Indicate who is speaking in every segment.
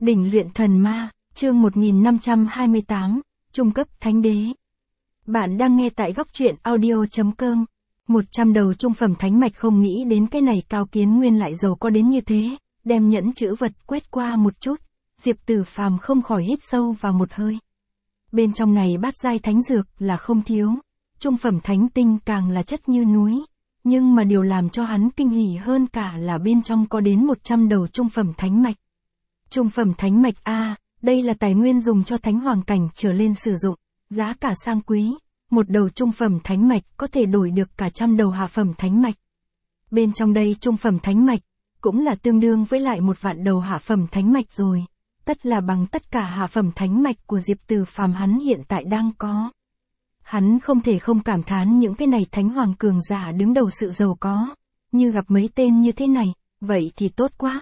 Speaker 1: Đỉnh luyện thần ma, chương 1528, trung cấp thánh đế. Bạn đang nghe tại góc truyện audio.com. 100 đầu trung phẩm thánh mạch, không nghĩ đến cái này Cao Kiến Nguyên lại giàu có đến như thế, đem nhẫn chữ vật quét qua một chút, Diệp Tử Phàm không khỏi hít sâu vào một hơi. Bên trong này bát giai thánh dược là không thiếu, trung phẩm thánh tinh càng là chất như núi, nhưng mà điều làm cho hắn kinh hỉ hơn cả là bên trong có đến 100 đầu trung phẩm thánh mạch. Trung phẩm thánh mạch A, đây là tài nguyên dùng cho thánh hoàng cảnh trở lên sử dụng, giá cả sang quý, một đầu trung phẩm thánh mạch có thể đổi được cả 100 đầu hạ phẩm thánh mạch. Bên trong đây trung phẩm thánh mạch, cũng là tương đương với lại 1.000 đầu hạ phẩm thánh mạch rồi, tất là bằng tất cả hạ phẩm thánh mạch của Diệp Tử Phàm hắn hiện tại đang có. Hắn không thể không cảm thán những cái này thánh hoàng cường giả đứng đầu sự giàu có, như gặp mấy tên như thế này, vậy thì tốt quá.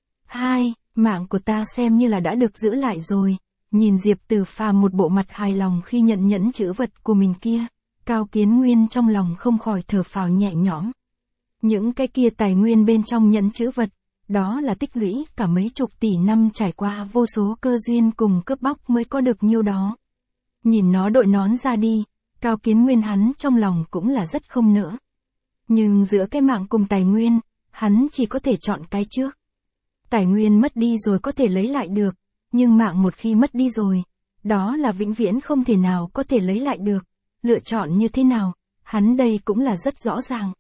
Speaker 1: Mạng của ta xem như là đã được giữ lại rồi. Nhìn Diệp Tử Phàm một bộ mặt hài lòng khi nhận nhẫn chữ vật của mình kia, Cao Kiến Nguyên trong lòng không khỏi thở phào nhẹ nhõm. Những cái kia tài nguyên bên trong nhẫn chữ vật, đó là tích lũy cả mấy chục tỷ năm trải qua vô số cơ duyên cùng cướp bóc mới có được nhiêu đó. Nhìn nó đội nón ra đi, Cao Kiến Nguyên hắn trong lòng cũng là rất không nỡ. Nhưng giữa cái mạng cùng tài nguyên, hắn chỉ có thể chọn cái trước. Tài nguyên mất đi rồi có thể lấy lại được, nhưng mạng một khi mất đi rồi, đó là vĩnh viễn không thể nào có thể lấy lại được. Lựa chọn như thế nào, hắn đây cũng là rất rõ ràng.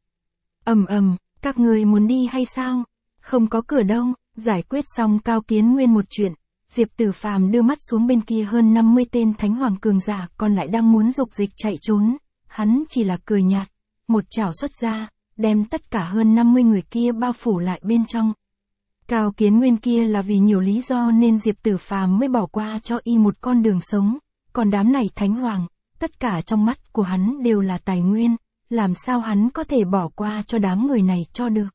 Speaker 1: Các người muốn đi hay sao? Không có cửa đâu. Giải quyết xong Cao Kiến Nguyên một chuyện, Diệp Tử Phàm đưa mắt xuống bên kia hơn 50 tên thánh hoàng cường giả còn lại đang muốn dục dịch chạy trốn, hắn chỉ là cười nhạt, một chảo xuất ra, đem tất cả hơn 50 người kia bao phủ lại bên trong. Cao Kiến Nguyên kia là vì nhiều lý do nên Diệp Tử Phàm mới bỏ qua cho y một con đường sống, còn đám này thánh hoàng, tất cả trong mắt của hắn đều là tài nguyên, làm sao hắn có thể bỏ qua cho đám người này cho được.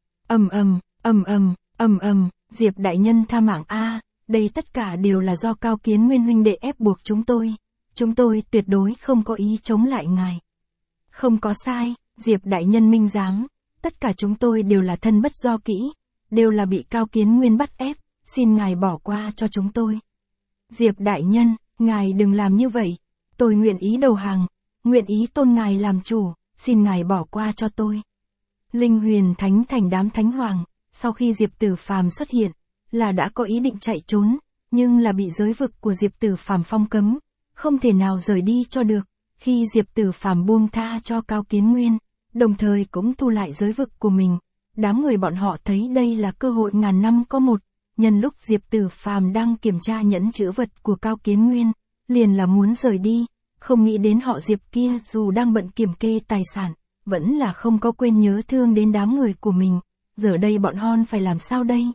Speaker 1: Diệp đại nhân tha mạng a, đây tất cả đều là do Cao Kiến Nguyên huynh đệ ép buộc chúng tôi tuyệt đối không có ý chống lại ngài. Không có sai, Diệp đại nhân minh giám, tất cả chúng tôi đều là thân bất do kỹ, đều là bị Cao Kiến Nguyên bắt ép, xin ngài bỏ qua cho chúng tôi. Diệp đại nhân, ngài đừng làm như vậy, tôi nguyện ý đầu hàng, nguyện ý tôn ngài làm chủ, xin ngài bỏ qua cho tôi. Linh Huyền Thánh Thành đám thánh hoàng, sau khi Diệp Tử Phàm xuất hiện, là đã có ý định chạy trốn, nhưng là bị giới vực của Diệp Tử Phàm phong cấm, không thể nào rời đi cho được. Khi Diệp Tử Phàm buông tha cho Cao Kiến Nguyên, đồng thời cũng thu lại giới vực của mình, đám người bọn họ thấy đây là cơ hội ngàn năm có một, nhân lúc Diệp Tử Phàm đang kiểm tra nhẫn chữ vật của Cao Kiến Nguyên, liền là muốn rời đi, không nghĩ đến họ Diệp kia dù đang bận kiểm kê tài sản, vẫn là không có quên nhớ thương đến đám người của mình, giờ đây bọn hon phải làm sao đây?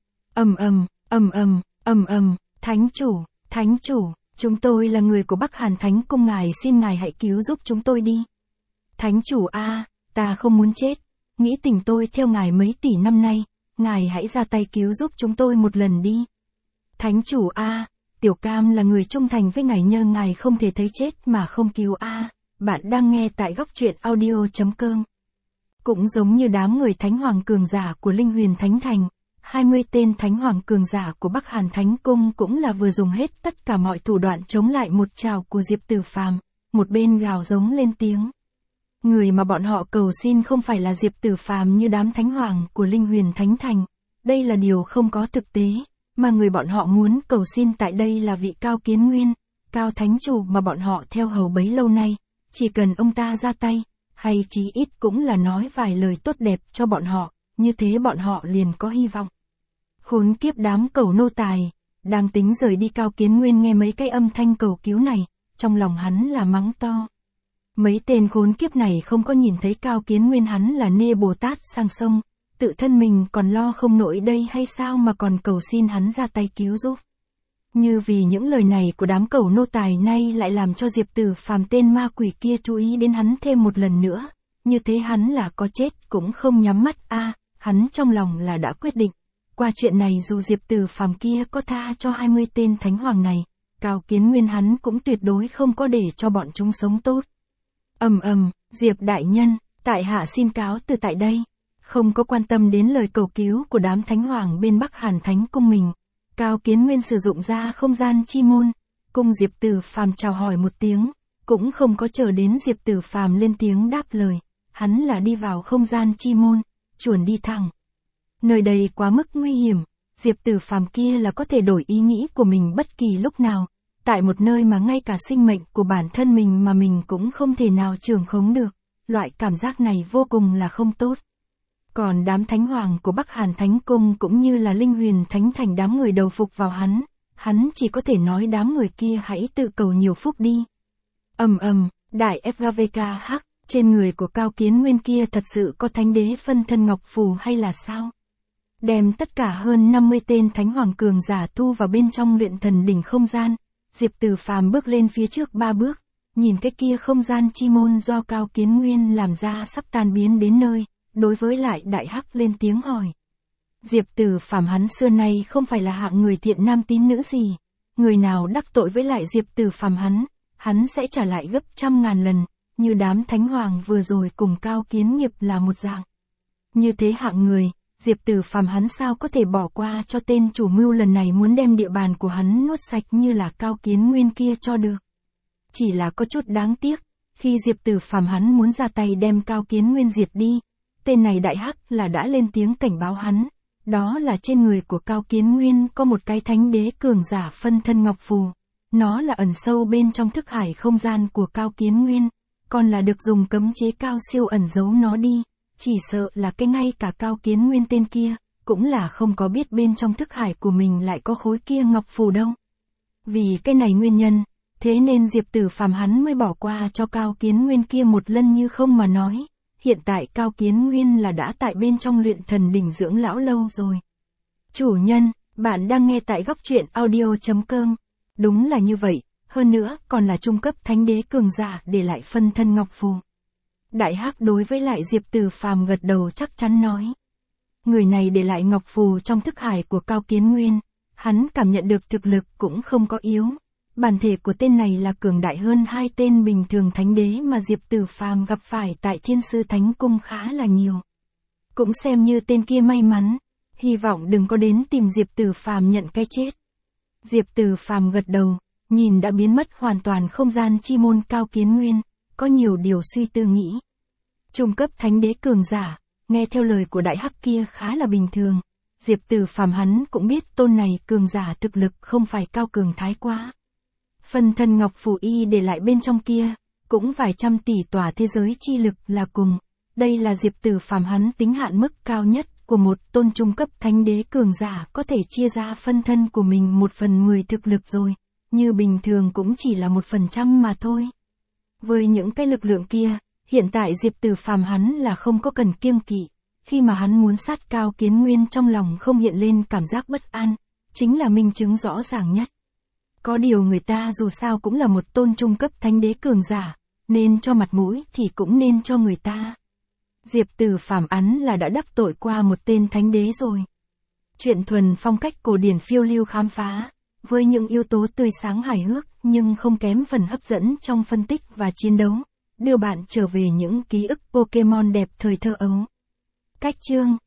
Speaker 1: Thánh chủ, chúng tôi là người của Bắc Hàn Thánh Cung, ngài xin ngài hãy cứu giúp chúng tôi đi. Thánh chủ a, ta không muốn chết, nghĩ tình tôi theo ngài mấy tỷ năm nay, ngài hãy ra tay cứu giúp chúng tôi một lần đi. Thánh chủ a, tiểu cam là người trung thành với ngài, nhờ ngài không thể thấy chết mà không cứu a. Bạn đang nghe tại góc truyện audio.com. Cũng giống như đám người thánh hoàng cường giả của Linh Huyền Thánh Thành, 20 tên thánh hoàng cường giả của Bắc Hàn Thánh Cung cũng là vừa dùng hết tất cả mọi thủ đoạn chống lại một trảo của Diệp Tử Phàm, một bên gào giống lên tiếng. Người mà bọn họ cầu xin không phải là Diệp Tử Phàm như đám thánh hoàng của Linh Huyền Thánh Thành, đây là điều không có thực tế, mà người bọn họ muốn cầu xin tại đây là vị Cao Kiến Nguyên, Cao Thánh Chủ mà bọn họ theo hầu bấy lâu nay, chỉ cần ông ta ra tay, hay chí ít cũng là nói vài lời tốt đẹp cho bọn họ, như thế bọn họ liền có hy vọng. Khốn kiếp đám cẩu nô tài, đang tính rời đi. Cao Kiến Nguyên nghe mấy cái âm thanh cầu cứu này, trong lòng hắn là mắng to. Mấy tên khốn kiếp này không có nhìn thấy Cao Kiến Nguyên hắn là nê Bồ Tát sang sông, tự thân mình còn lo không nổi đây hay sao mà còn cầu xin hắn ra tay cứu giúp. Như vì những lời này của đám cẩu nô tài nay lại làm cho Diệp Tử Phàm tên ma quỷ kia chú ý đến hắn thêm một lần nữa, như thế hắn là có chết cũng không nhắm mắt a, hắn trong lòng là đã quyết định. Qua chuyện này dù Diệp Tử Phàm kia có tha cho 20 tên thánh hoàng này, Cao Kiến Nguyên hắn cũng tuyệt đối không có để cho bọn chúng sống tốt. Diệp đại nhân, tại hạ xin cáo từ tại đây. Không có quan tâm đến lời cầu cứu của đám thánh hoàng bên Bắc Hàn Thánh Cung mình, Cao Kiến Nguyên sử dụng ra không gian chi môn, cùng Diệp Tử Phàm chào hỏi một tiếng, cũng không có chờ đến Diệp Tử Phàm lên tiếng đáp lời, hắn là đi vào không gian chi môn, chuẩn đi thẳng. Nơi đây quá mức nguy hiểm, Diệp Tử Phàm kia là có thể đổi ý nghĩ của mình bất kỳ lúc nào, tại một nơi mà ngay cả sinh mệnh của bản thân mình mà mình cũng không thể nào trưởng khống được, loại cảm giác này vô cùng là không tốt. Còn đám thánh hoàng của Bắc Hàn Thánh Cung cũng như là Linh Huyền Thánh Thành đám người đầu phục vào hắn chỉ có thể nói đám người kia hãy tự cầu nhiều phúc đi. Đại FGVKH, trên người của Cao Kiến Nguyên kia thật sự có thánh đế phân thân ngọc phù hay là sao? Đem tất cả hơn 50 tên thánh hoàng cường giả thu vào bên trong luyện thần đỉnh không gian, Diệp Tử Phàm bước lên phía trước 3 bước, nhìn cái kia không gian chi môn do Cao Kiến Nguyên làm ra sắp tan biến đến nơi, đối với lại Đại Hắc lên tiếng hỏi. Diệp Tử Phàm hắn xưa nay không phải là hạng người thiện nam tín nữ gì, người nào đắc tội với lại Diệp Tử Phàm hắn sẽ trả lại gấp trăm ngàn lần, như đám thánh hoàng vừa rồi cùng Cao Kiến Nghiệp là một dạng. Như thế hạng người, Diệp Tử Phàm hắn sao có thể bỏ qua cho tên chủ mưu lần này muốn đem địa bàn của hắn nuốt sạch như là Cao Kiến Nguyên kia cho được. Chỉ là có chút đáng tiếc, khi Diệp Tử Phàm hắn muốn ra tay đem Cao Kiến Nguyên diệt đi, tên này Đại Hắc là đã lên tiếng cảnh báo hắn, đó là trên người của Cao Kiến Nguyên có một cái thánh đế cường giả phân thân ngọc phù, nó là ẩn sâu bên trong thức hải không gian của Cao Kiến Nguyên, còn là được dùng cấm chế cao siêu ẩn giấu nó đi, chỉ sợ là cái ngay cả Cao Kiến Nguyên tên kia, cũng là không có biết bên trong thức hải của mình lại có khối kia ngọc phù đâu. Vì cái này nguyên nhân, thế nên Diệp Tử Phàm hắn mới bỏ qua cho Cao Kiến Nguyên kia một lần như không mà nói. Hiện tại Cao Kiến Nguyên là đã tại bên trong luyện thần đỉnh dưỡng lão lâu rồi. Chủ nhân, bạn đang nghe tại góc truyện audio.com. Đúng là như vậy, hơn nữa còn là trung cấp thánh đế cường giả để lại phân thân ngọc phù. Đại Hắc đối với lại Diệp Tử Phàm gật đầu chắc chắn nói. Người này để lại ngọc phù trong thức hải của Cao Kiến Nguyên, hắn cảm nhận được thực lực cũng không có yếu. Bản thể của tên này là cường đại hơn hai tên bình thường thánh đế mà Diệp Tử Phàm gặp phải tại Thiên Sư Thánh Cung khá là nhiều. Cũng xem như tên kia may mắn, hy vọng đừng có đến tìm Diệp Tử Phàm nhận cái chết. Diệp Tử Phàm gật đầu, nhìn đã biến mất hoàn toàn không gian chi môn Cao Kiến Nguyên, có nhiều điều suy tư nghĩ. Trung cấp thánh đế cường giả, nghe theo lời của Đại Hắc kia khá là bình thường. Diệp Tử Phàm hắn cũng biết tôn này cường giả thực lực không phải cao cường thái quá. Phân thân ngọc phù y để lại bên trong kia, cũng vài trăm tỷ tòa thế giới chi lực là cùng. Đây là Diệp Tử Phàm hắn tính hạn mức cao nhất của một tôn trung cấp thánh đế cường giả có thể chia ra phân thân của mình 1/10 thực lực rồi, như bình thường cũng chỉ là 1% mà thôi. Với những cái lực lượng kia, hiện tại Diệp Tử Phàm hắn là không có cần kiêng kỵ, khi mà hắn muốn sát Cao Kiến Nguyên trong lòng không hiện lên cảm giác bất an, chính là minh chứng rõ ràng nhất. Có điều người ta dù sao cũng là một tôn trung cấp thánh đế cường giả, nên cho mặt mũi thì cũng nên cho người ta. Diệp Tử Phàm hắn là đã đắc tội qua một tên thánh đế rồi. Chuyện thuần phong cách cổ điển phiêu lưu khám phá, với những yếu tố tươi sáng hài hước nhưng không kém phần hấp dẫn trong phân tích và chiến đấu, đưa bạn trở về những ký ức Pokemon đẹp thời thơ ấu. Cách chương